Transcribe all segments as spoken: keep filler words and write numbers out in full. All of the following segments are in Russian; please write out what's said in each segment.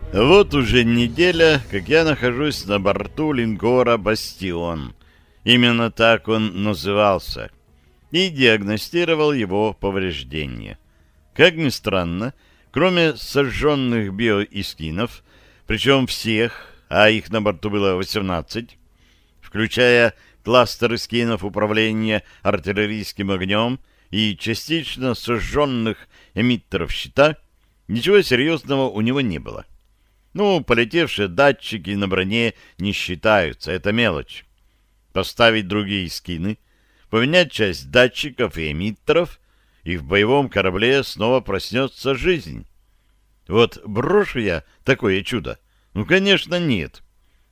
Вот уже неделя, как я нахожусь на борту линкора «Бастион». Именно так он назывался. И диагностировал его повреждения. Как ни странно, кроме сожженных биоискинов, причем всех, а их на борту было восемнадцать, включая кластер искинов управления артиллерийским огнем и частично сожженных эмиттеров щита, ничего серьезного у него не было. Ну, полетевшие датчики на броне не считаются, это мелочь. Поставить другие скины, поменять часть датчиков и эмиттеров, и в боевом корабле снова проснется жизнь. Вот брошу я такое чудо? Ну, конечно, нет.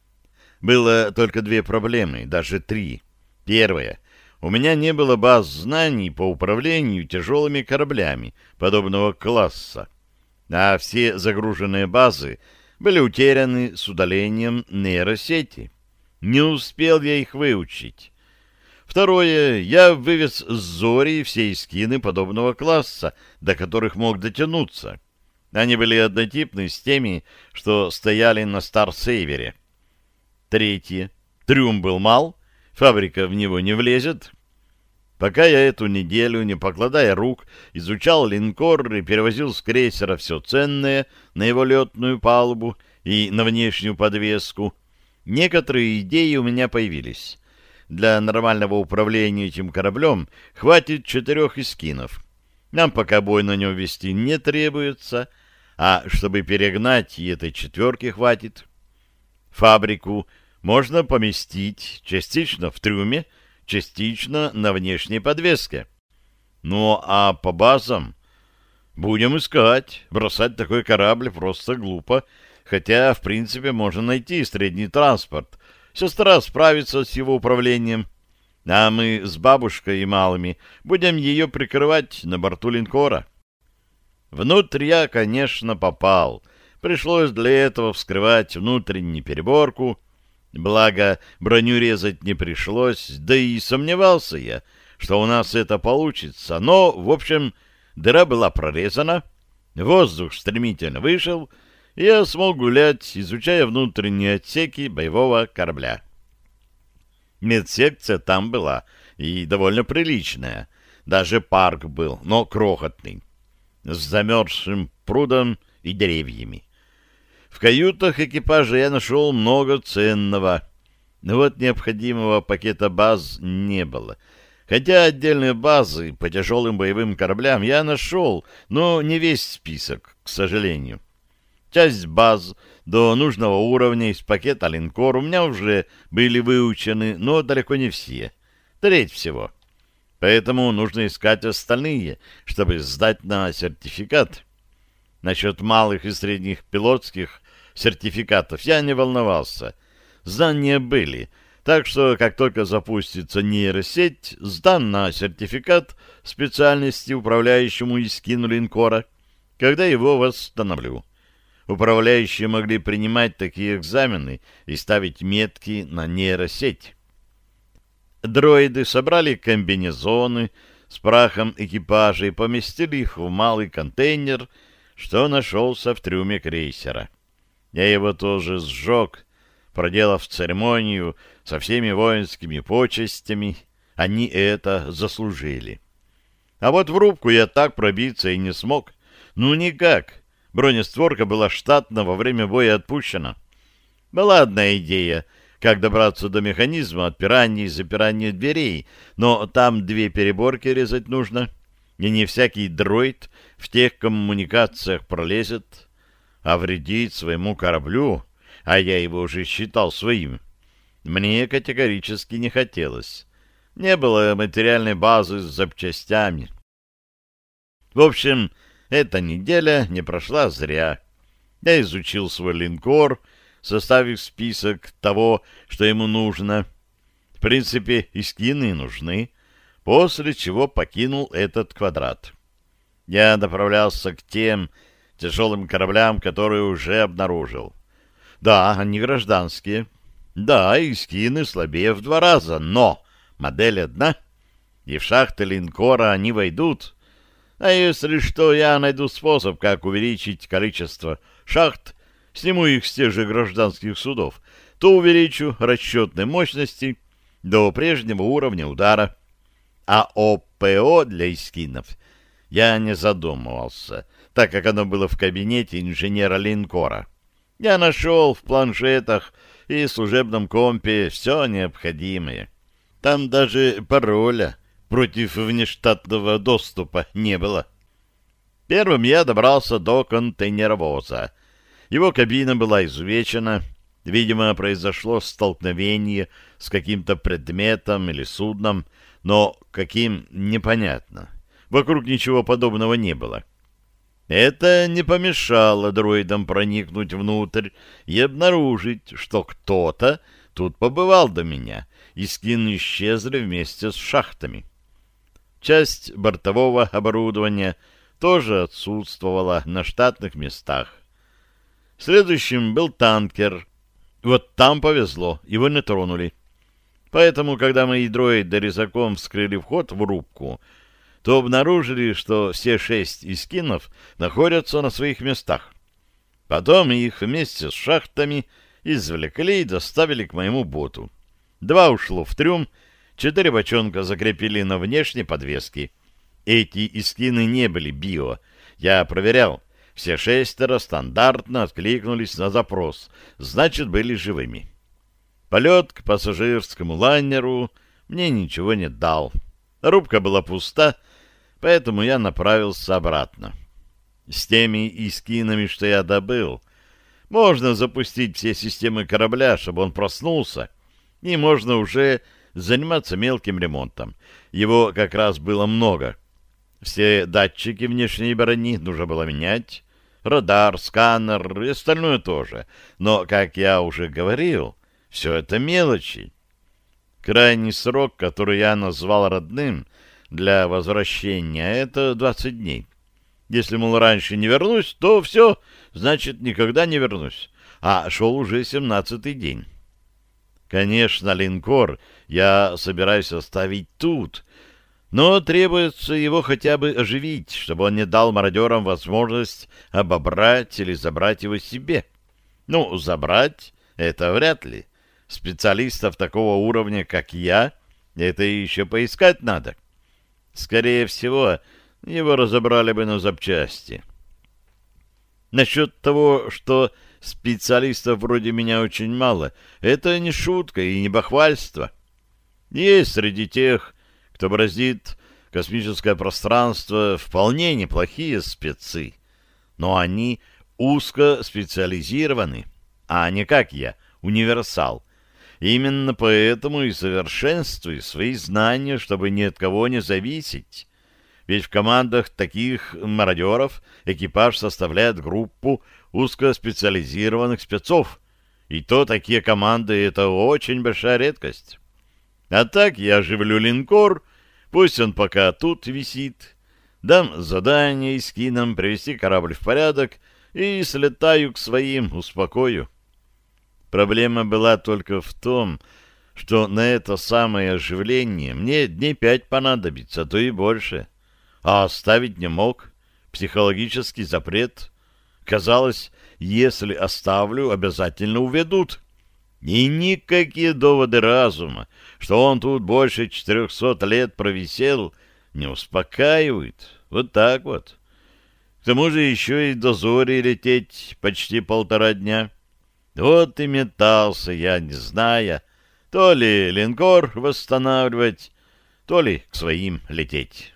Было только две проблемы, даже три. Первая. У меня не было баз знаний по управлению тяжелыми кораблями подобного класса, а все загруженные базы были утеряны с удалением нейросети. Не успел я их выучить. Второе. Я вывез с Зори все скины подобного класса, до которых мог дотянуться. Они были однотипны с теми, что стояли на Старсейвере. Третье. Трюм был мал, фабрика в него не влезет. Пока я эту неделю, не покладая рук, изучал линкор и перевозил с крейсера все ценное на его летную палубу и на внешнюю подвеску, некоторые идеи у меня появились. Для нормального управления этим кораблем хватит четырех эскинов. Нам пока бой на нем вести не требуется, а чтобы перегнать, и этой четверки хватит. Фабрику можно поместить частично в трюме, частично на внешней подвеске. Ну, а по базам будем искать. Бросать такой корабль просто глупо, хотя, в принципе, можно найти средний транспорт. Сестра справится с его управлением, а мы с бабушкой и малыми будем ее прикрывать на борту линкора. Внутрь я, конечно, попал. Пришлось для этого вскрывать внутреннюю переборку. Благо, броню резать не пришлось, да и сомневался я, что у нас это получится. Но, в общем, дыра была прорезана, воздух стремительно вышел, и я смог гулять, изучая внутренние отсеки боевого корабля. Медсекция там была, и довольно приличная. Даже парк был, но крохотный, с замерзшим прудом и деревьями. В каютах экипажа я нашел много ценного, но вот необходимого пакета баз не было. Хотя отдельные базы по тяжелым боевым кораблям я нашел, но не весь список, к сожалению. Часть баз до нужного уровня из пакета линкор у меня уже были выучены, но далеко не все. Треть всего. Поэтому нужно искать остальные, чтобы сдать на сертификат. Насчет малых и средних пилотских сертификатов я не волновался. Знания были, так что, как только запустится нейросеть, сдан на сертификат специальности управляющему эскину линкора, когда его восстановлю. Управляющие могли принимать такие экзамены и ставить метки на нейросеть. Дроиды собрали комбинезоны с прахом экипажа и поместили их в малый контейнер, что нашелся в трюме крейсера. Я его тоже сжег, проделав церемонию со всеми воинскими почестями. Они это заслужили. А вот в рубку я так пробиться и не смог. Ну, никак. Бронестворка была штатно во время боя отпущена. Была одна идея, как добраться до механизма отпирания и запирания дверей, но там две переборки резать нужно, и не всякий дроид в тех коммуникациях пролезет, а вредить своему кораблю, а я его уже считал своим, мне категорически не хотелось. Не было материальной базы с запчастями. В общем, эта неделя не прошла зря. Я изучил свой линкор, составив список того, что ему нужно. В принципе, и скины нужны, после чего покинул этот квадрат. Я направлялся к тем тяжелым кораблям, которые уже обнаружил. Да, они гражданские. Да, и скины слабее в два раза, но модель одна, и в шахты линкора они войдут. А если что, я найду способ, как увеличить количество шахт сниму их с тех же гражданских судов, то увеличу расчетные мощности до прежнего уровня удара. А о ПО для эскинов я не задумывался, так как оно было в кабинете инженера линкора. Я нашел в планшетах и служебном компе все необходимое. Там даже пароля против внештатного доступа не было. Первым я добрался до контейнеровоза. Его кабина была изувечена. Видимо, произошло столкновение с каким-то предметом или судном, но каким — непонятно. Вокруг ничего подобного не было. Это не помешало дроидам проникнуть внутрь и обнаружить, что кто-то тут побывал до меня, и скины исчезли вместе с шахтами. Часть бортового оборудования тоже отсутствовала на штатных местах. Следующим был танкер. Вот там повезло, его не тронули. Поэтому, когда мои дроиды резаком вскрыли вход в рубку, то обнаружили, что все шесть искинов находятся на своих местах. Потом их вместе с шахтами извлекли и доставили к моему боту. Два ушло в трюм, четыре бочонка закрепили на внешней подвеске. Эти искины не были био. Я проверял. Все шестеро стандартно откликнулись на запрос, значит, были живыми. Полет к пассажирскому лайнеру мне ничего не дал. Рубка была пуста, поэтому я направился обратно. С теми искинами, что я добыл, можно запустить все системы корабля, чтобы он проснулся, и можно уже заниматься мелким ремонтом. Его как раз было много. Все датчики внешней брони нужно было менять, радар, сканер и остальное тоже. Но, как я уже говорил, все это мелочи. Крайний срок, который я назвал родным для возвращения, это двадцать дней. Если, мол, раньше не вернусь, то все, значит, никогда не вернусь. А шел уже семнадцатый день. Конечно, линкор я собираюсь оставить тут, но требуется его хотя бы оживить, чтобы он не дал мародерам возможность обобрать или забрать его себе. Ну, забрать — это вряд ли. Специалистов такого уровня, как я, это еще поискать надо. Скорее всего, его разобрали бы на запчасти. Насчет того, что специалистов вроде меня очень мало, это не шутка и не бахвальство. Есть среди тех, кто бороздит космическое пространство, вполне неплохие спецы, но они узко специализированы, а не как я, универсал. Именно поэтому и совершенствую свои знания, чтобы ни от кого не зависеть. Ведь в командах таких мародеров экипаж составляет группу узкоспециализированных спецов, и то такие команды — это очень большая редкость. А так я оживлю линкор, пусть он пока тут висит, дам задание эскинам привести корабль в порядок и слетаю к своим, успокою. Проблема была только в том, что на это самое оживление мне дней пять понадобится, а то и больше. А оставить не мог. Психологический запрет. Казалось, если оставлю, обязательно уведут. И никакие доводы разума, что он тут больше четырехсот лет провисел, не успокаивают. Вот так вот. К тому же еще и до зори лететь почти полтора дня. Вот и метался я, не зная, то ли линкор восстанавливать, то ли к своим лететь.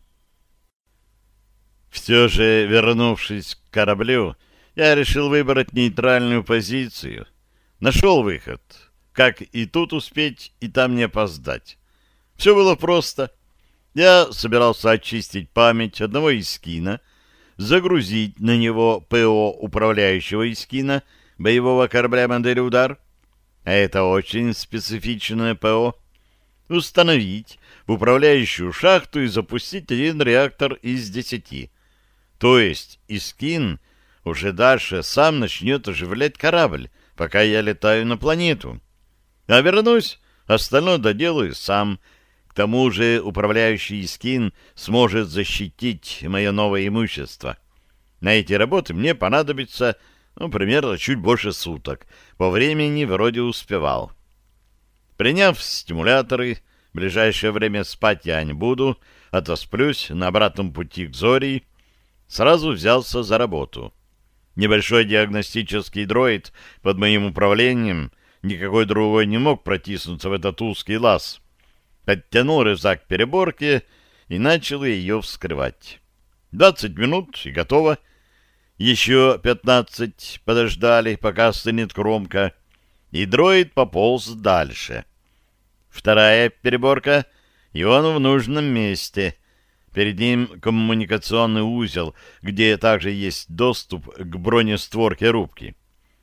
Все же, вернувшись к кораблю, я решил выбрать нейтральную позицию. Нашел выход. Как и тут успеть, и там не опоздать. Все было просто. Я собирался очистить память одного искина, загрузить на него ПО управляющего искина боевого корабля модели «Удар», а это очень специфичное ПО, установить в управляющую шахту и запустить один реактор из десяти. То есть искин уже дальше сам начнет оживлять корабль, пока я летаю на планету. А вернусь, остальное доделаю сам. К тому же управляющий искин сможет защитить мое новое имущество. На эти работы мне понадобится Ну, примерно чуть больше суток. По времени вроде успевал. Приняв стимуляторы, в ближайшее время спать я не буду, отосплюсь на обратном пути к Зории, сразу взялся за работу. Небольшой диагностический дроид под моим управлением, никакой другой не мог протиснуться в этот узкий лаз. Подтянул рюкзак к переборке и начал ее вскрывать. Двадцать минут и готово. Еще пятнадцать подождали, пока остынет кромка, и дроид пополз дальше. Вторая переборка, и он в нужном месте. Перед ним коммуникационный узел, где также есть доступ к бронестворке рубки.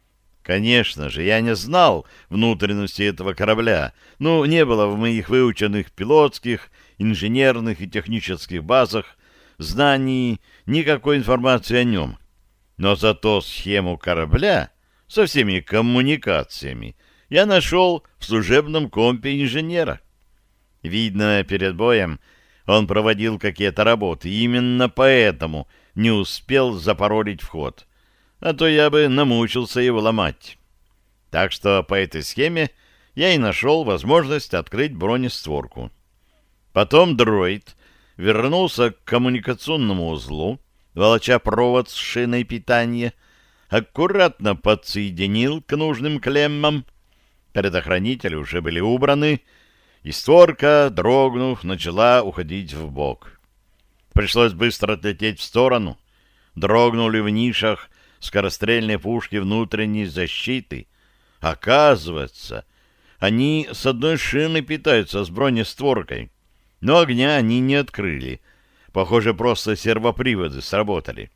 Конечно же, я не знал внутренности этого корабля, ну, не было в моих выученных пилотских, инженерных и технических базах знаний никакой информации о нем. Но зато схему корабля со всеми коммуникациями я нашел в служебном компе инженера. Видно, перед боем он проводил какие-то работы, и именно поэтому не успел запаролить вход, а то я бы намучился его ломать. Так что по этой схеме я и нашел возможность открыть бронестворку. Потом дроид вернулся к коммуникационному узлу, волоча провод с шиной питания, аккуратно подсоединил к нужным клеммам. Предохранители уже были убраны, и створка, дрогнув, начала уходить в бок. Пришлось быстро отлететь в сторону. Дрогнули в нишах скорострельные пушки внутренней защиты. Оказывается, они с одной шины питаются с бронестворкой, но огня они не открыли. Похоже, просто сервоприводы сработали.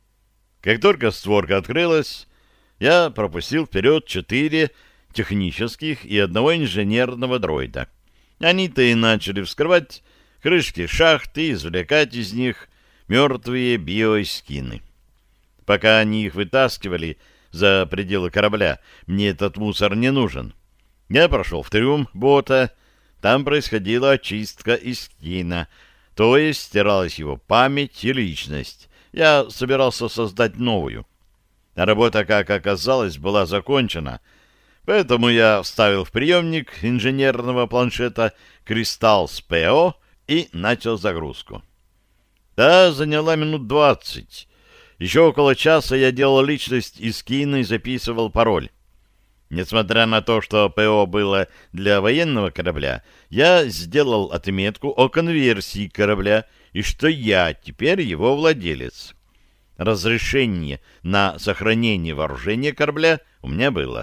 Как только створка открылась, я пропустил вперед четыре технических и одного инженерного дроида. Они-то и начали вскрывать крышки шахт и извлекать из них мертвые биоэскины. Пока они их вытаскивали за пределы корабля, мне этот мусор не нужен. Я прошел в трюм бота, там происходила очистка эскина, то есть стиралась его память и личность. Я собирался создать новую. Работа, как оказалось, была закончена, поэтому я вставил в приемник инженерного планшета кристалл с ПО и начал загрузку. Та заняла минут двадцать. Еще около часа я делал личность эскина и записывал пароль. Несмотря на то, что ПО было для военного корабля, я сделал отметку о конверсии корабля и что я теперь его владелец. Разрешение на сохранение вооружения корабля у меня было.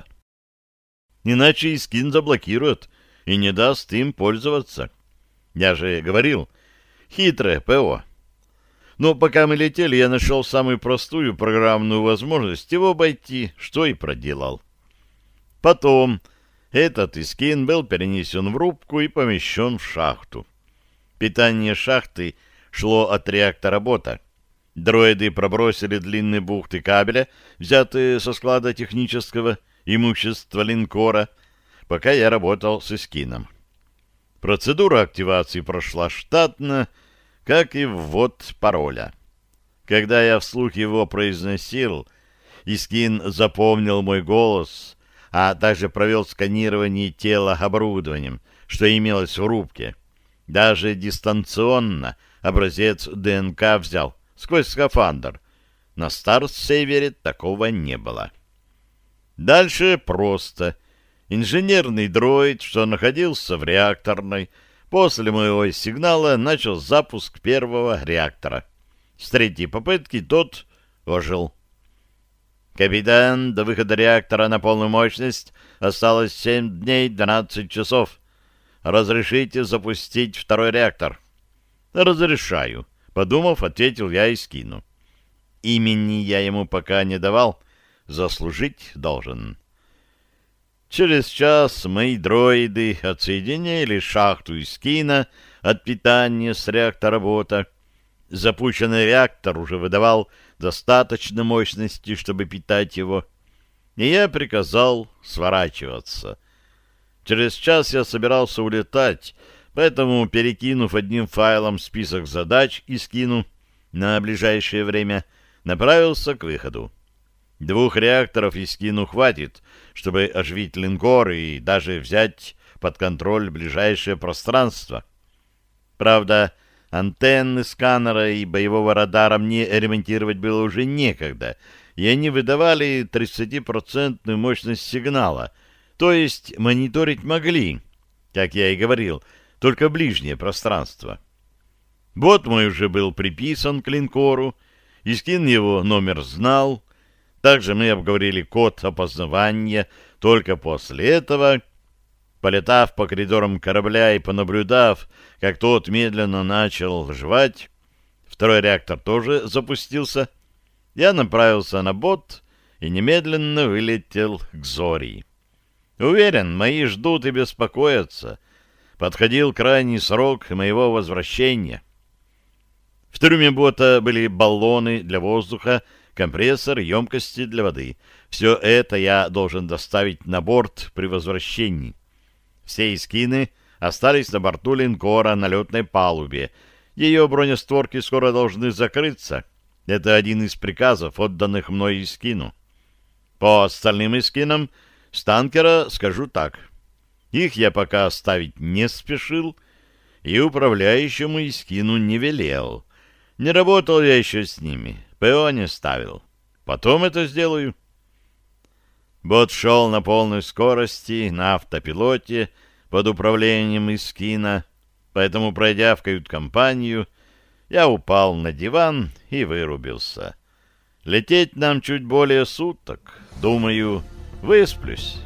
Иначе эскин заблокирует и не даст им пользоваться. Я же говорил, хитрое ПО. Но пока мы летели, я нашел самую простую программную возможность его обойти, что и проделал. Потом этот эскин был перенесен в рубку и помещен в шахту. Питание шахты шло от реактора бота. Дроиды пробросили длинные бухты кабеля, взятые со склада технического имущества линкора, пока я работал с эскином. Процедура активации прошла штатно, как и ввод пароля. Когда я вслух его произносил, эскин запомнил мой голос, а также провел сканирование тела оборудованием, что имелось в рубке. Даже дистанционно образец ДНК взял сквозь скафандр. На Старсейвере такого не было. Дальше просто. Инженерный дроид, что находился в реакторной, после моего сигнала начал запуск первого реактора. С третьей попытки тот ожил. «Капитан, до выхода реактора на полную мощность осталось семь дней двенадцать часов. Разрешите запустить второй реактор?» «Разрешаю», — подумав, ответил я эскину. Имени я ему пока не давал, заслужить должен. Через час мои дроиды отсоединили шахту эскина от питания с реактора бота. Запущенный реактор уже выдавал достаточно мощности, чтобы питать его, и я приказал сворачиваться. Через час я собирался улетать, поэтому, перекинув одним файлом список задач эскину на ближайшее время, направился к выходу. Двух реакторов Искину хватит, чтобы оживить линкор и даже взять под контроль ближайшее пространство. Правда, антенны сканера и боевого радара мне ремонтировать было уже некогда, и они выдавали тридцатипроцентную мощность сигнала, то есть мониторить могли, как я и говорил, только ближнее пространство. Бот мой уже был приписан к линкору, Искин его номер знал. Также мы обговорили код опознавания. Только после этого, полетав по коридорам корабля и понаблюдав, как тот медленно начал жевать, второй реактор тоже запустился, я направился на бот и немедленно вылетел к Зории. Уверен, мои ждут и беспокоятся. Подходил крайний срок моего возвращения. В трюме бота были баллоны для воздуха, компрессор, емкости для воды. Все это я должен доставить на борт при возвращении. Все искины остались на борту линкора на летной палубе. Ее бронестворки скоро должны закрыться. Это один из приказов, отданных мной Искину. По остальным искинам с танкера скажу так. Их я пока оставить не спешил и управляющему Искину не велел. Не работал я еще с ними, ПО не ставил. Потом это сделаю. Бот шел на полной скорости, на автопилоте, под управлением Искина, поэтому, пройдя в кают-компанию, я упал на диван и вырубился. Лететь нам чуть более суток. Думаю, высплюсь.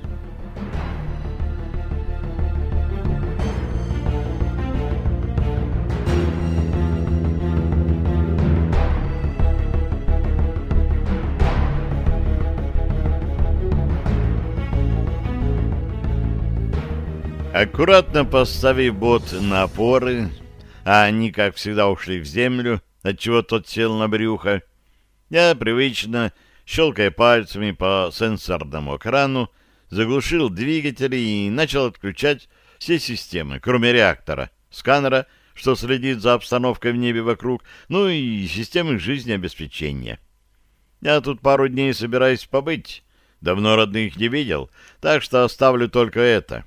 Аккуратно поставив бот на опоры, а они, как всегда, ушли в землю, отчего тот сел на брюхо, я привычно, щелкая пальцами по сенсорному экрану, заглушил двигатели и начал отключать все системы, кроме реактора, сканера, что следит за обстановкой в небе вокруг, ну и системы жизнеобеспечения. Я тут пару дней собираюсь побыть, давно родных не видел, так что оставлю только это.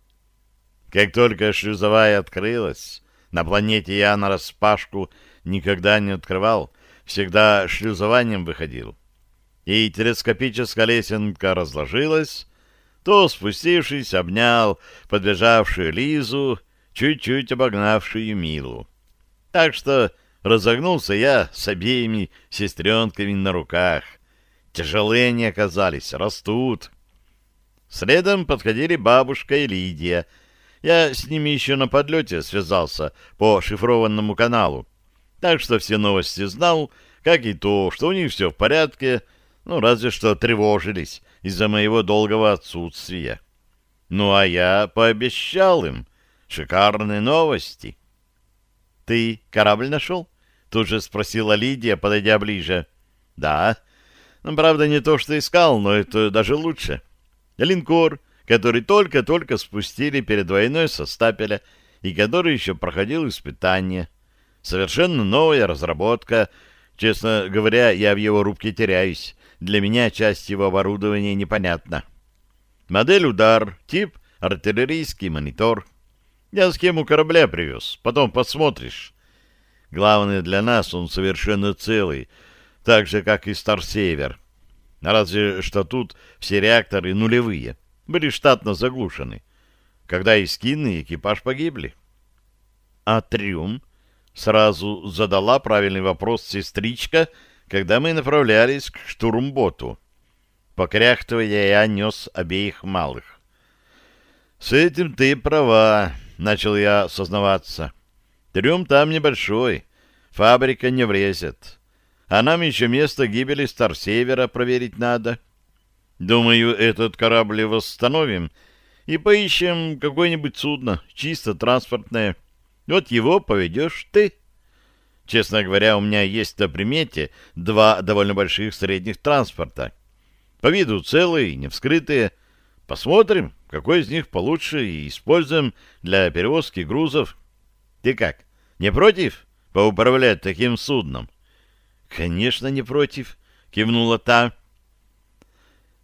Как только шлюзовая открылась, на планете я нараспашку никогда не открывал, всегда шлюзованием выходил, и телескопическая лесенка разложилась, то, спустившись, обнял подбежавшую Лизу, чуть-чуть обогнавшую Милу. Так что разогнулся я с обеими сестренками на руках. Тяжелые они оказались, растут. Следом подходили бабушка и Лидия. Я с ними еще на подлете связался по шифрованному каналу, так что все новости знал, как и то, что у них все в порядке, ну, разве что тревожились из-за моего долгого отсутствия. Ну, а я пообещал им шикарные новости. — Ты корабль нашел? — тут же спросила Лидия, подойдя ближе. — Да. Ну, правда, не то, что искал, но это даже лучше. Линкор, который только-только спустили перед войной со стапеля и который еще проходил испытания. Совершенно новая разработка. Честно говоря, я в его рубке теряюсь. Для меня часть его оборудования непонятна. Модель «Удар», тип артиллерийский монитор. Я схему корабля привез, потом посмотришь. Главное, для нас он совершенно целый, так же, как и Старсевер. Разве что тут все реакторы нулевые, были штатно заглушены, когда Искин и экипаж погибли. А трюм? Сразу задала правильный вопрос сестричка, когда мы направлялись к штурмботу. Покряхтывая, я нес обеих малых. «С этим ты права», — начал я сознаваться. «Трюм там небольшой, фабрика не влезет. А нам еще место гибели Старсевера проверить надо. Думаю, этот корабль восстановим и поищем какое-нибудь судно, чисто транспортное. Вот его поведешь ты». Честно говоря, у меня есть на примете два довольно больших средних транспорта. По виду целые, не вскрытые. Посмотрим, какой из них получше, и используем для перевозки грузов. Ты как, не против поуправлять таким судном? — Конечно, не против, — кивнула та.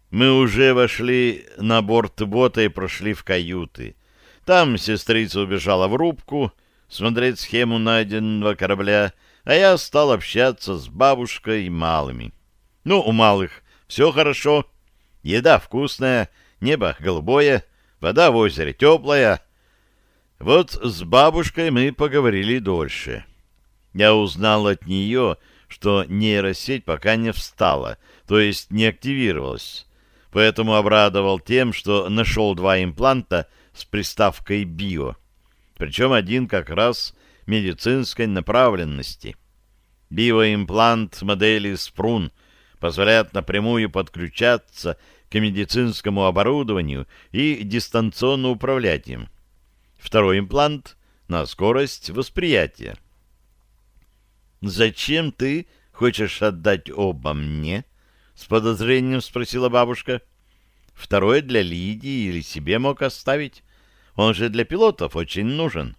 Мы уже вошли на борт бота и прошли в каюты. Там сестрица убежала в рубку смотреть схему найденного корабля, а я стал общаться с бабушкой и малыми. Ну, у малых все хорошо. Еда вкусная, небо голубое, вода в озере теплая. Вот с бабушкой мы поговорили дольше. Я узнал от нее, что нейросеть пока не встала, то есть не активировалась. Поэтому обрадовал тем, что нашел два импланта с приставкой «био». Причем один как раз медицинской направленности. Биоимплант модели «Спрун» позволяет напрямую подключаться к медицинскому оборудованию и дистанционно управлять им. Второй имплант на скорость восприятия. «Зачем ты хочешь отдать оба мне?» — с подозрением спросила бабушка. «Второй для Лидии или себе мог оставить? Он же для пилотов очень нужен».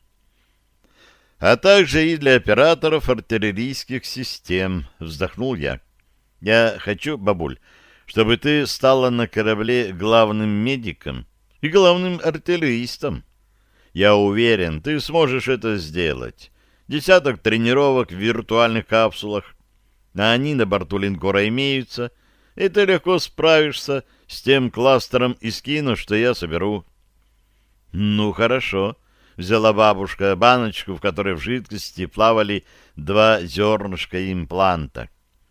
«А также и для операторов артиллерийских систем», — вздохнул я. «Я хочу, бабуль, чтобы ты стала на корабле главным медиком и главным артиллеристом. Я уверен, ты сможешь это сделать. Десяток тренировок в виртуальных капсулах, а они на борту линкора имеются, и ты легко справишься с тем кластером из кино, что я соберу». «Ну, хорошо», — взяла бабушка баночку, в которой в жидкости плавали два зернышка импланта.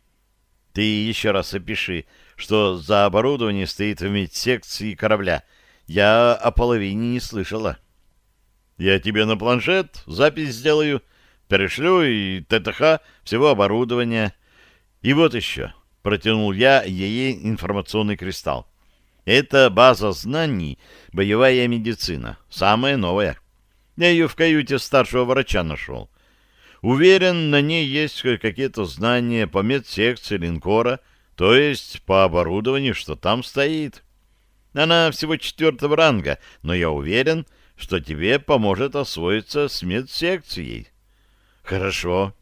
«Ты еще раз опиши, что за оборудование стоит в медсекции корабля. Я о половине не слышала». «Я тебе на планшет запись сделаю, перешлю и ТТХ всего оборудования. И вот еще», — протянул я ей информационный кристалл. «Это база знаний «Боевая медицина», самая новая. Я ее в каюте старшего врача нашел. Уверен, на ней есть какие-то знания по медсекции линкора, то есть по оборудованию, что там стоит. Она всего четвертого ранга, но я уверен, что тебе поможет освоиться с медсекцией». «Хорошо».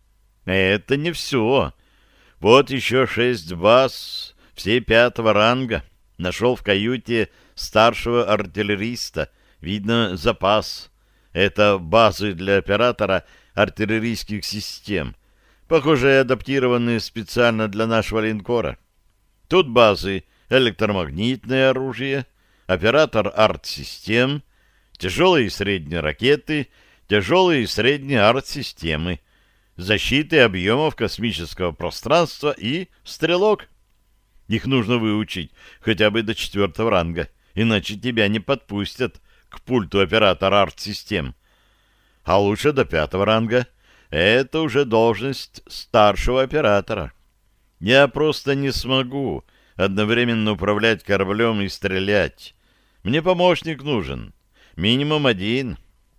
«Это не все. Вот еще шесть баз, все пятого ранга. Нашел в каюте старшего артиллериста. Видно, запас. Это базы для оператора артиллерийских систем, похоже, адаптированные специально для нашего линкора. Тут базы электромагнитное оружие, оператор арт-систем, тяжелые и средние ракеты, тяжелые и средние арт-системы, защиты объемов космического пространства и стрелок. Их нужно выучить хотя бы до четвертого ранга, иначе тебя не подпустят к пульту оператора арт-систем. А лучше до пятого ранга. Это уже должность старшего оператора. Я просто не смогу одновременно управлять кораблем и стрелять. Мне помощник нужен. Минимум один.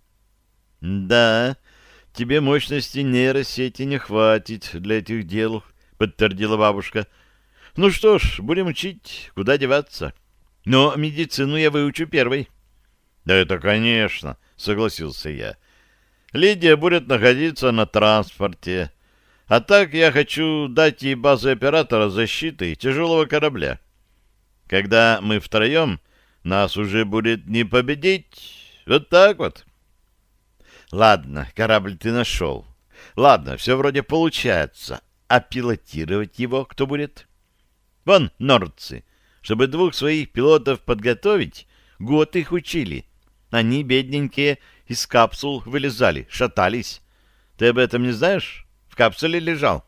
«Да, тебе мощности нейросети не хватит для этих дел», — подтвердила бабушка. «Ну что ж, будем учить, куда деваться. Но медицину я выучу первой». «Да это, конечно», — согласился я. «Лидия будет находиться на транспорте. А так я хочу дать ей базу оператора защиты тяжелого корабля. Когда мы втроем, нас уже будет не победить. Вот так вот». «Ладно, корабль ты нашел. Ладно, все вроде получается. А пилотировать его кто будет?» «Вон, нордцы. Чтобы двух своих пилотов подготовить, год их учили. Они, бедненькие, из капсул вылезали, шатались. Ты об этом не знаешь? В капсуле лежал».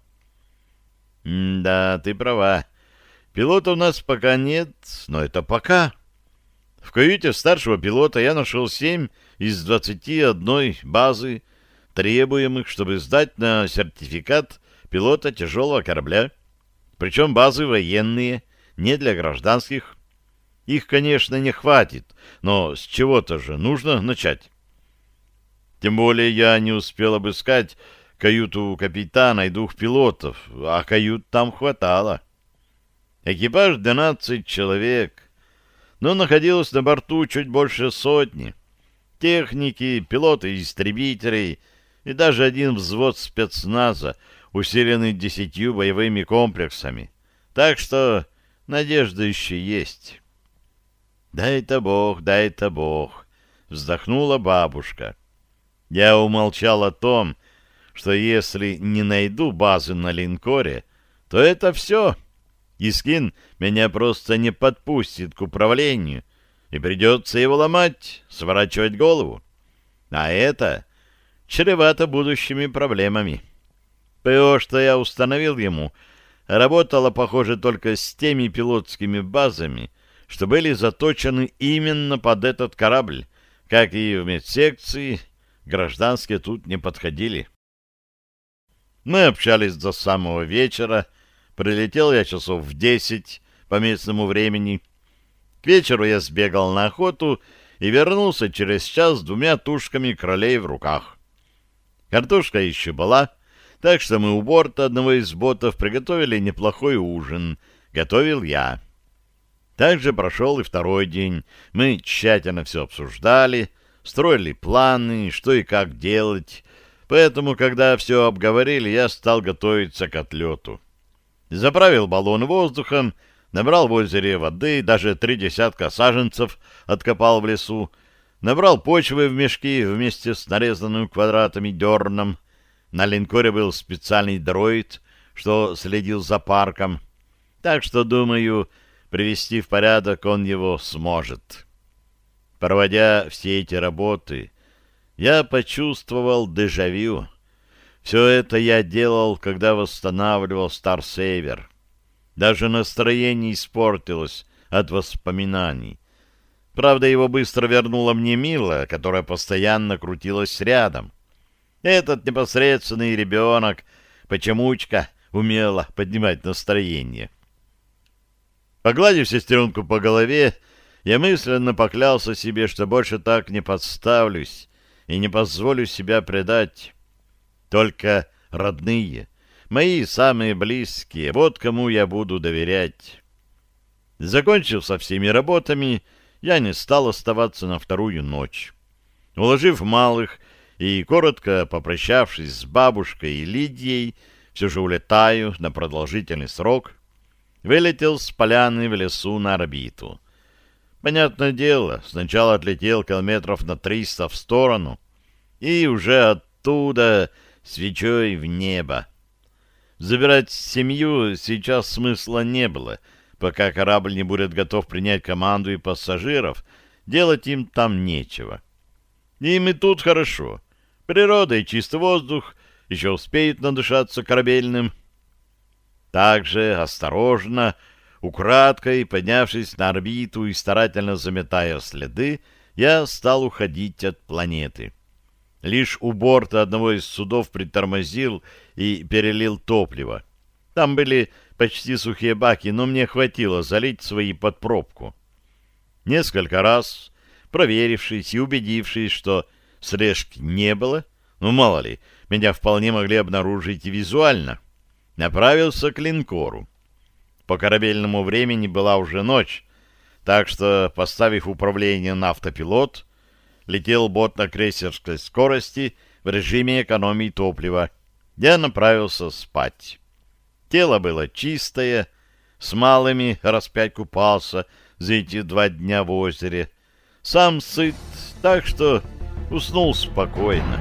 «Да, ты права. Пилота у нас пока нет, но это пока. В каюте старшего пилота я нашел семь из двадцати одной базы, требуемых, чтобы сдать на сертификат пилота тяжелого корабля. Причем базы военные, не для гражданских. Их, конечно, не хватит, но с чего-то же нужно начать. Тем более я не успел обыскать каюту капитана и двух пилотов, а кают там хватало. Экипаж двенадцать человек, но находилось на борту чуть больше сотни. Техники, пилоты истребителей и даже один взвод спецназа, усиленный десятью боевыми комплексами. Так что надежда еще есть. «Дай-то Бог, дай-то Бог», — вздохнула бабушка. Я умолчал о том, что если не найду базы на линкоре, то это все. Искин меня просто не подпустит к управлению, и придется его ломать, сворачивать голову. А это чревато будущими проблемами. ПО, что я установил ему, работало, похоже, только с теми пилотскими базами, что были заточены именно под этот корабль, как и в медсекции, гражданские тут не подходили. Мы общались до самого вечера, прилетел я часов в десять по местному времени. К вечеру я сбегал на охоту и вернулся через час с двумя тушками кролей в руках. Картошка еще была, так что мы у борта одного из ботов приготовили неплохой ужин. Готовил я. Также прошел и второй день. Мы тщательно все обсуждали, строили планы, что и как делать. Поэтому, когда все обговорили, я стал готовиться к отлету. Заправил баллон воздухом, набрал в озере воды, даже три десятка саженцев откопал в лесу, набрал почвы в мешки вместе с нарезанным квадратами дерном. На линкоре был специальный дроид, что следил за парком. Так что, думаю, привести в порядок он его сможет. Проводя все эти работы, я почувствовал дежавю. Все это я делал, когда восстанавливал Старсейвер. Даже настроение испортилось от воспоминаний. Правда, его быстро вернула мне Мила, которая постоянно крутилась рядом. Этот непосредственный ребенок, почемучка, умела поднимать настроение. Погладив сестренку по голове, я мысленно поклялся себе, что больше так не подставлюсь и не позволю себя предать. Только родные, мои самые близкие, вот кому я буду доверять. Закончив со всеми работами, я не стал оставаться на вторую ночь. Уложив малых и коротко попрощавшись с бабушкой и Лидией, все же улетаю на продолжительный срок, вылетел с поляны в лесу на орбиту. Понятное дело, сначала отлетел километров на триста в сторону, и уже оттуда свечой в небо. Забирать семью сейчас смысла не было, пока корабль не будет готов принять команду и пассажиров, делать им там нечего. Им и тут хорошо. Природа и чистый воздух еще успеют надышаться корабельным. Также осторожно, украдкой, поднявшись на орбиту и старательно заметая следы, я стал уходить от планеты. Лишь у борта одного из судов притормозил и перелил топливо. Там были почти сухие баки, но мне хватило залить свои под пробку. Несколько раз, проверившись и убедившись, что слежки не было, ну мало ли, меня вполне могли обнаружить и визуально, направился к линкору. По корабельному времени была уже ночь, так что, поставив управление на автопилот, летел бот на крейсерской скорости в режиме экономии топлива. Я направился спать. Тело было чистое, с малыми раз пять купался за эти два дня в озере. Сам сыт, так что уснул спокойно.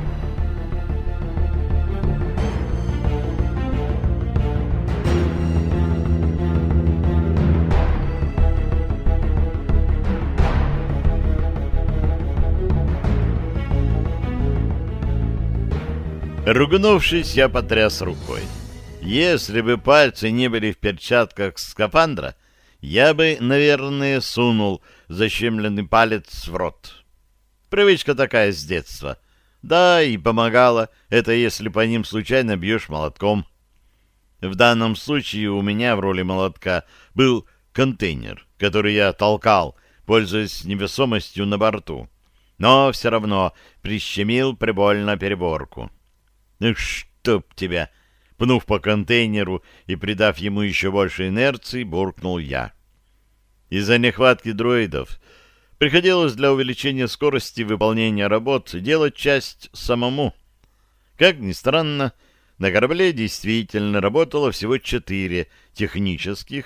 Ругнувшись, я потряс рукой. Если бы пальцы не были в перчатках скафандра, я бы, наверное, сунул защемленный палец в рот. Привычка такая с детства. Да, и помогала это, если по ним случайно бьешь молотком. В данном случае у меня в роли молотка был контейнер, который я толкал, пользуясь невесомостью на борту. Но все равно прищемил прибольно переборку. «Ну, чтоб тебя!» Пнув по контейнеру и придав ему еще больше инерции, буркнул я. Из-за нехватки дроидов приходилось для увеличения скорости выполнения работ делать часть самому. Как ни странно, на корабле действительно работало всего четыре технических,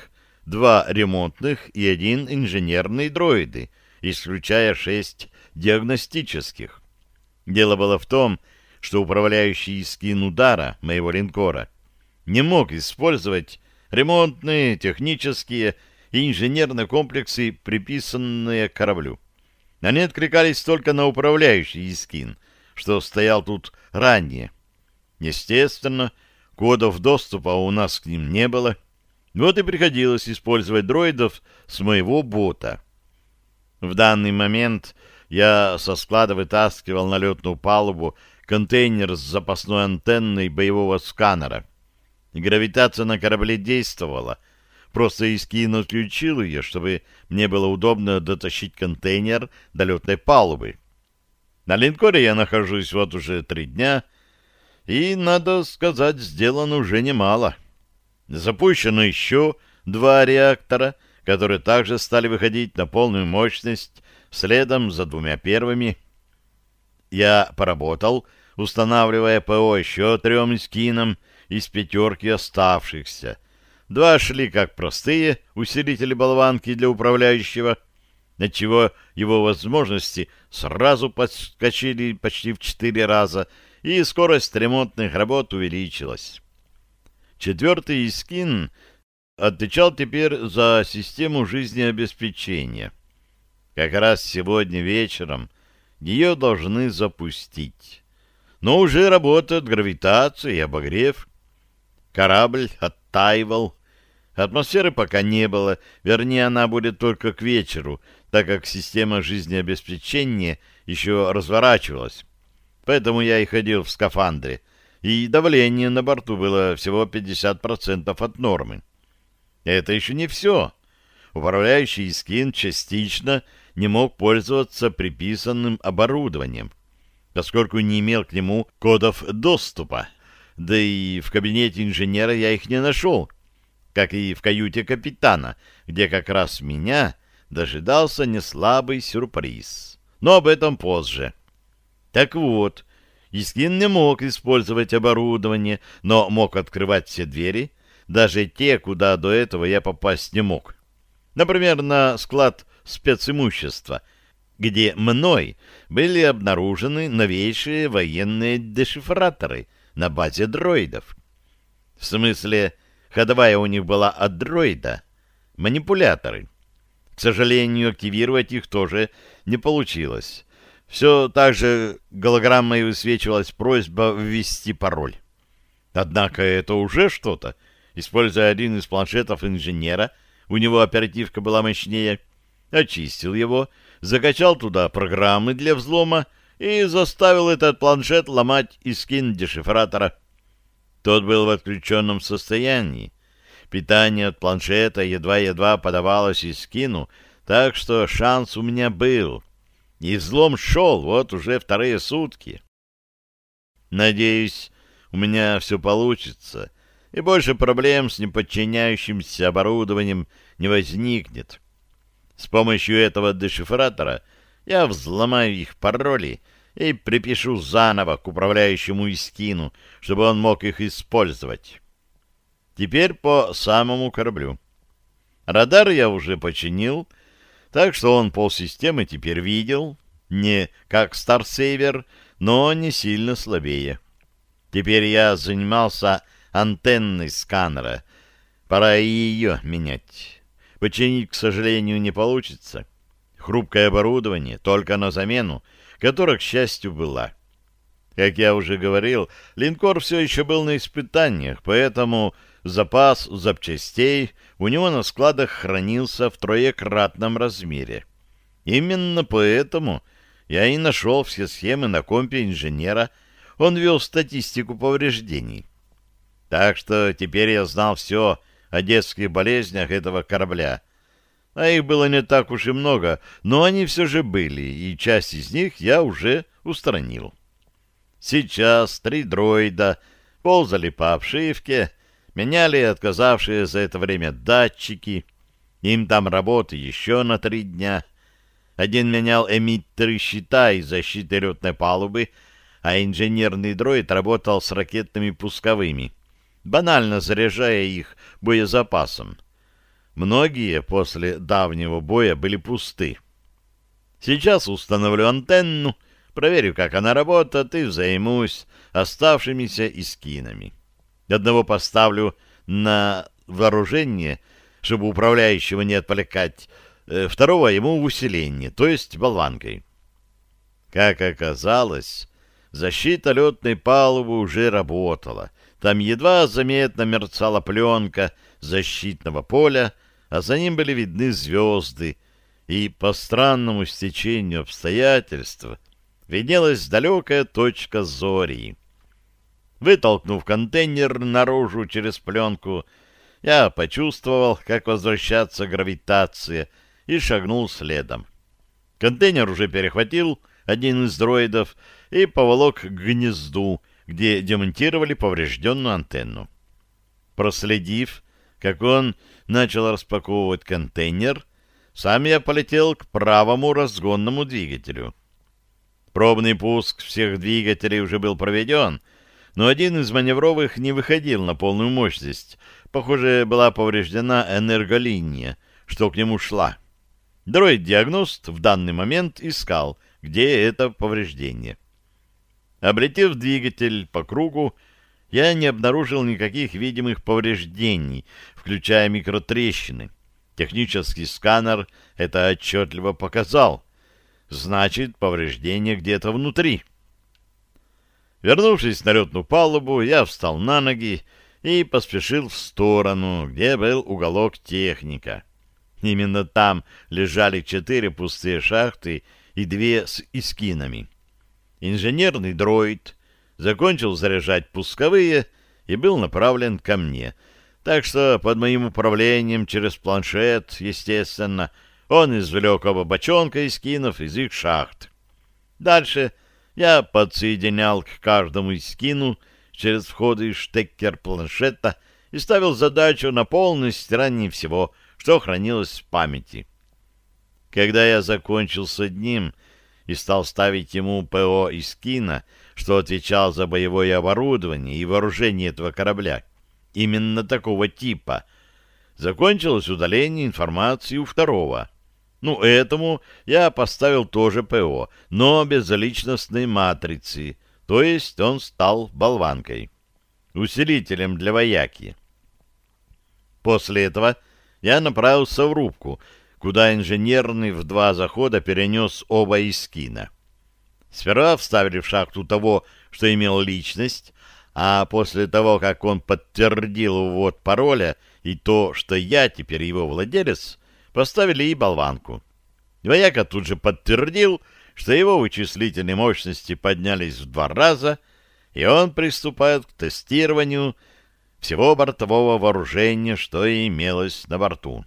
два ремонтных и один инженерный дроиды, исключая шесть диагностических. Дело было в том, что управляющий Искин удара моего линкора не мог использовать ремонтные, технические и инженерные комплексы, приписанные к кораблю. Они откликались только на управляющий Искин, что стоял тут ранее. Естественно, кодов доступа у нас к ним не было, вот и приходилось использовать дроидов с моего бота. В данный момент я со склада вытаскивал на летную палубу контейнер с запасной антенной боевого сканера. Гравитация на корабле действовала. Просто Искин отключил ее, чтобы мне было удобно дотащить контейнер до летной палубы. На линкоре я нахожусь вот уже три дня, и, надо сказать, сделано уже немало. Запущено еще два реактора, которые также стали выходить на полную мощность следом за двумя первыми. Я поработал, устанавливая ПО еще трем Искинам из пятерки оставшихся. Два шли как простые усилители болванки для управляющего, отчего его возможности сразу подскочили почти в четыре раза, и скорость ремонтных работ увеличилась. Четвертый Искин отвечал теперь за систему жизнеобеспечения. Как раз сегодня вечером ее должны запустить. Но уже работает гравитация и обогрев. Корабль оттаивал. Атмосферы пока не было, вернее, она будет только к вечеру, так как система жизнеобеспечения еще разворачивалась. Поэтому я и ходил в скафандре, и давление на борту было всего пятьдесят процентов от нормы. Это еще не все. Управляющий Искин частично не мог пользоваться приписанным оборудованием, поскольку не имел к нему кодов доступа. Да и в кабинете инженера я их не нашел, как и в каюте капитана, где как раз меня дожидался неслабый сюрприз. Но об этом позже. Так вот, Искин не мог использовать оборудование, но мог открывать все двери, даже те, куда до этого я попасть не мог. Например, на склад специмущества, где мной были обнаружены новейшие военные дешифраторы на базе дроидов. В смысле, ходовая у них была от дроида, манипуляторы. К сожалению, активировать их тоже не получилось. Все так же голограммой высвечивалась просьба ввести пароль. Однако это уже что-то. Используя один из планшетов инженера, у него оперативка была мощнее, очистил его, закачал туда программы для взлома и заставил этот планшет ломать Искин дешифратора. Тот был в отключенном состоянии. Питание от планшета едва-едва подавалось Искину, так что шанс у меня был. И взлом шел вот уже вторые сутки. Надеюсь, у меня все получится, и больше проблем с неподчиняющимся оборудованием не возникнет. С помощью этого дешифратора я взломаю их пароли и припишу заново к управляющему Искину, чтобы он мог их использовать. Теперь по самому кораблю. Радар я уже починил, так что он полсистемы теперь видел, не как Старсейвер, но не сильно слабее. Теперь я занимался антенной сканера. Пора и ее менять. Починить, к сожалению, не получится. Хрупкое оборудование, только на замену, которая, к счастью, была. Как я уже говорил, линкор все еще был на испытаниях, поэтому запас запчастей у него на складах хранился в троекратном размере. Именно поэтому я и нашел все схемы на компе инженера. Он вел статистику повреждений. Так что теперь я знал все о детских болезнях этого корабля. А их было не так уж и много, но они все же были, и часть из них я уже устранил. Сейчас три дроида ползали по обшивке, меняли отказавшие за это время датчики. Им там работы еще на три дня. Один менял эмиттеры щита и защиты летной палубы, а инженерный дроид работал с ракетными пусковыми, банально заряжая их боезапасом. многие после давнего боя были пусты. Сейчас установлю антенну, проверю, как она работает, и займусь оставшимися искинами. Одного поставлю на вооружение, чтобы управляющего не отвлекать, второго ему в усиление, то есть болванкой. Как оказалось, защита летной палубы уже работала. Там едва заметно мерцала пленка защитного поля, а за ним были видны звезды, и по странному стечению обстоятельств виднелась далекая точка Зории. Вытолкнув контейнер наружу через пленку, я почувствовал, как возвращается гравитация, и шагнул следом. Контейнер уже перехватил один из дроидов и поволок к гнезду, где демонтировали поврежденную антенну. Проследив, как он начал распаковывать контейнер, сам я полетел к правому разгонному двигателю. Пробный пуск всех двигателей уже был проведен, но один из маневровых не выходил на полную мощность. Похоже, была повреждена энерголиния, что к нему шла. Дроид-диагност в данный момент искал, где это повреждение. Облетев двигатель по кругу, я не обнаружил никаких видимых повреждений, включая микротрещины. Технический сканер это отчетливо показал. Значит, повреждение где-то внутри. Вернувшись на летную палубу, я встал на ноги и поспешил в сторону, где был уголок техника. Именно там лежали четыре пустые шахты и две с искинами. Инженерный дроид закончил заряжать пусковые и был направлен ко мне. Так что под моим управлением через планшет, естественно, он извлек оба бочонка искинов из их шахт. Дальше я подсоединял к каждому искину через входы штекер планшета и ставил задачу на полное стирание всего, что хранилось в памяти. Когда я закончил с одним и стал ставить ему ПО искина, что отвечал за боевое оборудование и вооружение этого корабля, именно такого типа, закончилось удаление информации у второго. Ну, этому я поставил тоже ПО, но без личностной матрицы, то есть он стал болванкой, усилителем для вояки. После этого я направился в рубку, куда инженерный в два захода перенес оба искина. Сперва вставили в шахту того, что имел личность, а после того, как он подтвердил ввод пароля и то, что я теперь его владелец, поставили и болванку. Вояка тут же подтвердил, что его вычислительные мощности поднялись в два раза, и он приступает к тестированию всего бортового вооружения, что имелось на борту.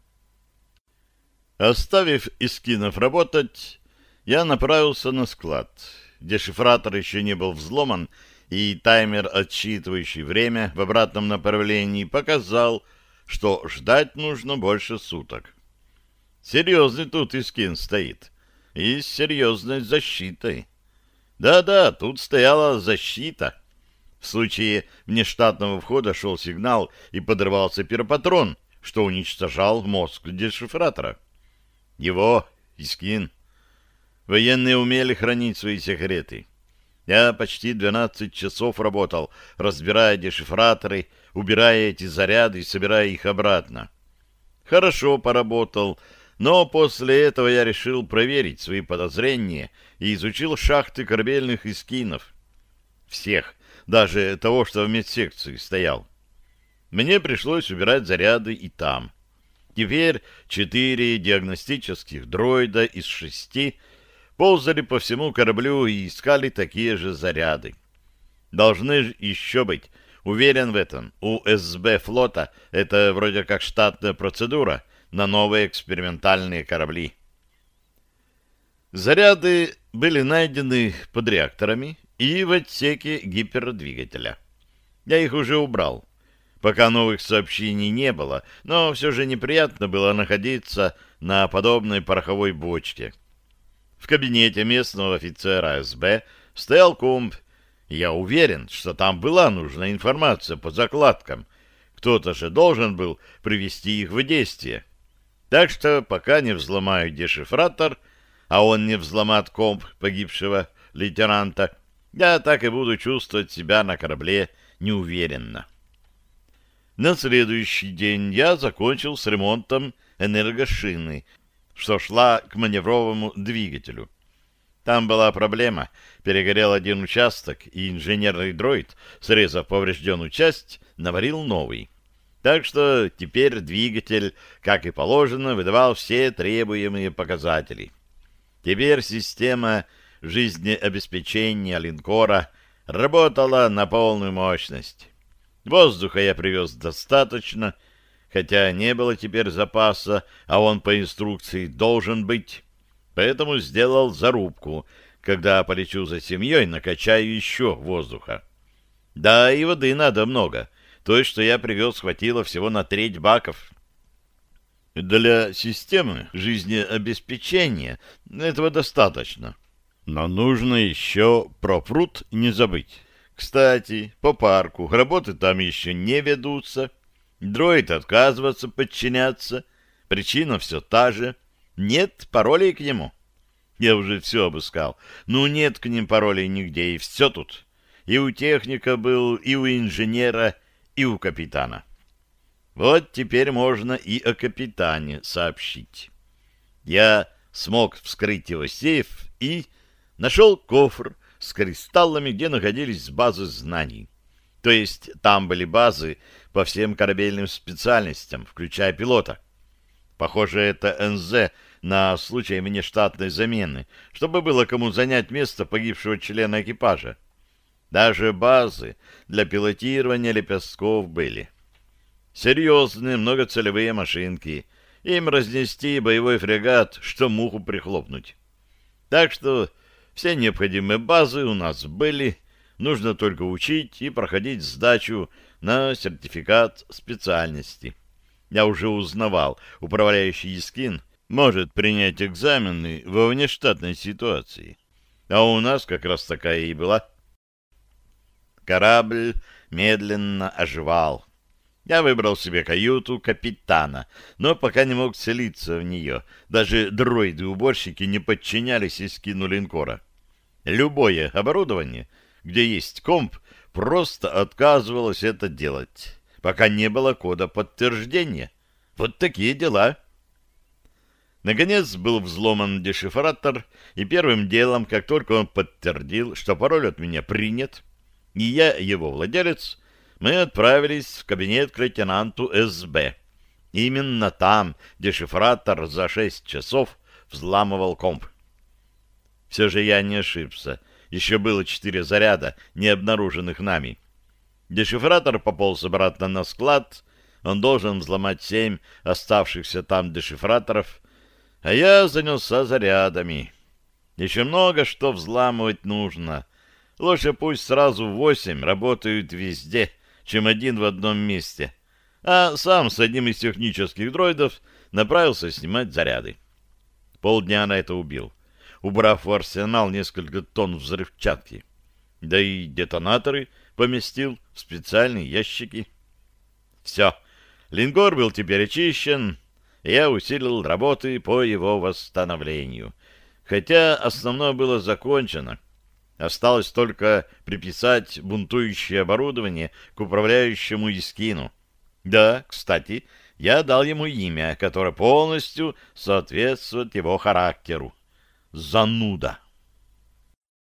Оставив искинов работать, я направился на склад. Дешифратор еще не был взломан, и таймер, отсчитывающий время в обратном направлении, показал, что ждать нужно больше суток. Серьезный тут искин стоит, и с серьезной защитой. Да-да, тут стояла защита. В случае внештатного входа шел сигнал и подрывался пиропатрон, что уничтожал мозг дешифратора. Его, искин. Военные умели хранить свои секреты. Я почти двенадцать часов работал, разбирая дешифраторы, убирая эти заряды и собирая их обратно. Хорошо поработал, но после этого я решил проверить свои подозрения и изучил шахты корабельных искинов. Всех, даже того, что в медсекции стоял. Мне пришлось убирать заряды и там. Теперь четыре диагностических дроида из шести ползали по всему кораблю и искали такие же заряды. Должны еще быть, уверен в этом, у СБ флота это вроде как штатная процедура на новые экспериментальные корабли. Заряды были найдены под реакторами и в отсеке гипердвигателя. Я их уже убрал. Пока новых сообщений не было, но все же неприятно было находиться на подобной пороховой бочке. В кабинете местного офицера СБ стоял комп, и я уверен, что там была нужная информация по закладкам. К Кто-то же должен был привести их в действие. Так что пока не взломаю дешифратор, а он не взломает комп погибшего лейтенанта, я так и буду чувствовать себя на корабле неуверенно. На следующий день я закончил с ремонтом энергошины, что шла к маневровому двигателю. Там была проблема. Перегорел один участок, и инженерный дроид, срезав поврежденную часть, наварил новый. Так что теперь двигатель, как и положено, выдавал все требуемые показатели. Теперь система жизнеобеспечения линкора работала на полную мощность. Воздуха я привез достаточно, хотя не было теперь запаса, а он по инструкции должен быть. Поэтому сделал зарубку. Когда полечу за семьей, накачаю еще воздуха. Да, и воды надо много. То, что я привез, хватило всего на треть баков. Для системы жизнеобеспечения этого достаточно. Но нужно еще про пруд не забыть. Кстати, по парку работы там еще не ведутся. Дроид отказывается подчиняться. Причина все та же. Нет паролей к нему. Я уже все обыскал. Ну, нет к ним паролей нигде, и все тут. И у техника был, и у инженера, и у капитана. Вот теперь можно и о капитане сообщить. Я смог вскрыть его сейф и нашел кофр с кристаллами, где находились базы знаний. То есть там были базы по всем корабельным специальностям, включая пилота. Похоже, это эн зэ на случай внештатной замены, чтобы было кому занять место погибшего члена экипажа. Даже базы для пилотирования лепестков были. Серьезные многоцелевые машинки. Им разнести боевой фрегат, что муху прихлопнуть. Так что все необходимые базы у нас были. Нужно только учить и проходить сдачу на сертификат специальности. Я уже узнавал, управляющий Искин может принять экзамены во внештатной ситуации. А у нас как раз такая и была. Корабль медленно оживал. Я выбрал себе каюту капитана, но пока не мог вселиться в нее. Даже дроиды-уборщики не подчинялись Искину линкора. Любое оборудование, где есть комп, просто отказывалось это делать, пока не было кода подтверждения. Вот такие дела. Наконец был взломан дешифратор, и первым делом, как только он подтвердил, что пароль от меня принят, и я его владелец, мы отправились в кабинет к лейтенанту эс бэ. Именно там дешифратор за шесть часов взламывал комп. Все же я не ошибся. Еще было четыре заряда, не обнаруженных нами. Дешифратор пополз обратно на склад. Он должен взломать семь оставшихся там дешифраторов, а я занялся зарядами. Еще много что взламывать нужно. Лучше пусть сразу восемь работают везде, чем один в одном месте. А сам с одним из технических дроидов направился снимать заряды. Полдня на это убил, убрав в арсенал несколько тонн взрывчатки. Да и детонаторы поместил в специальные ящики. Все. Линкор был теперь очищен, и я усилил работы по его восстановлению. Хотя основное было закончено. Осталось только приписать бунтующее оборудование к управляющему Искину. Да, кстати, я дал ему имя, которое полностью соответствует его характеру. Зануда.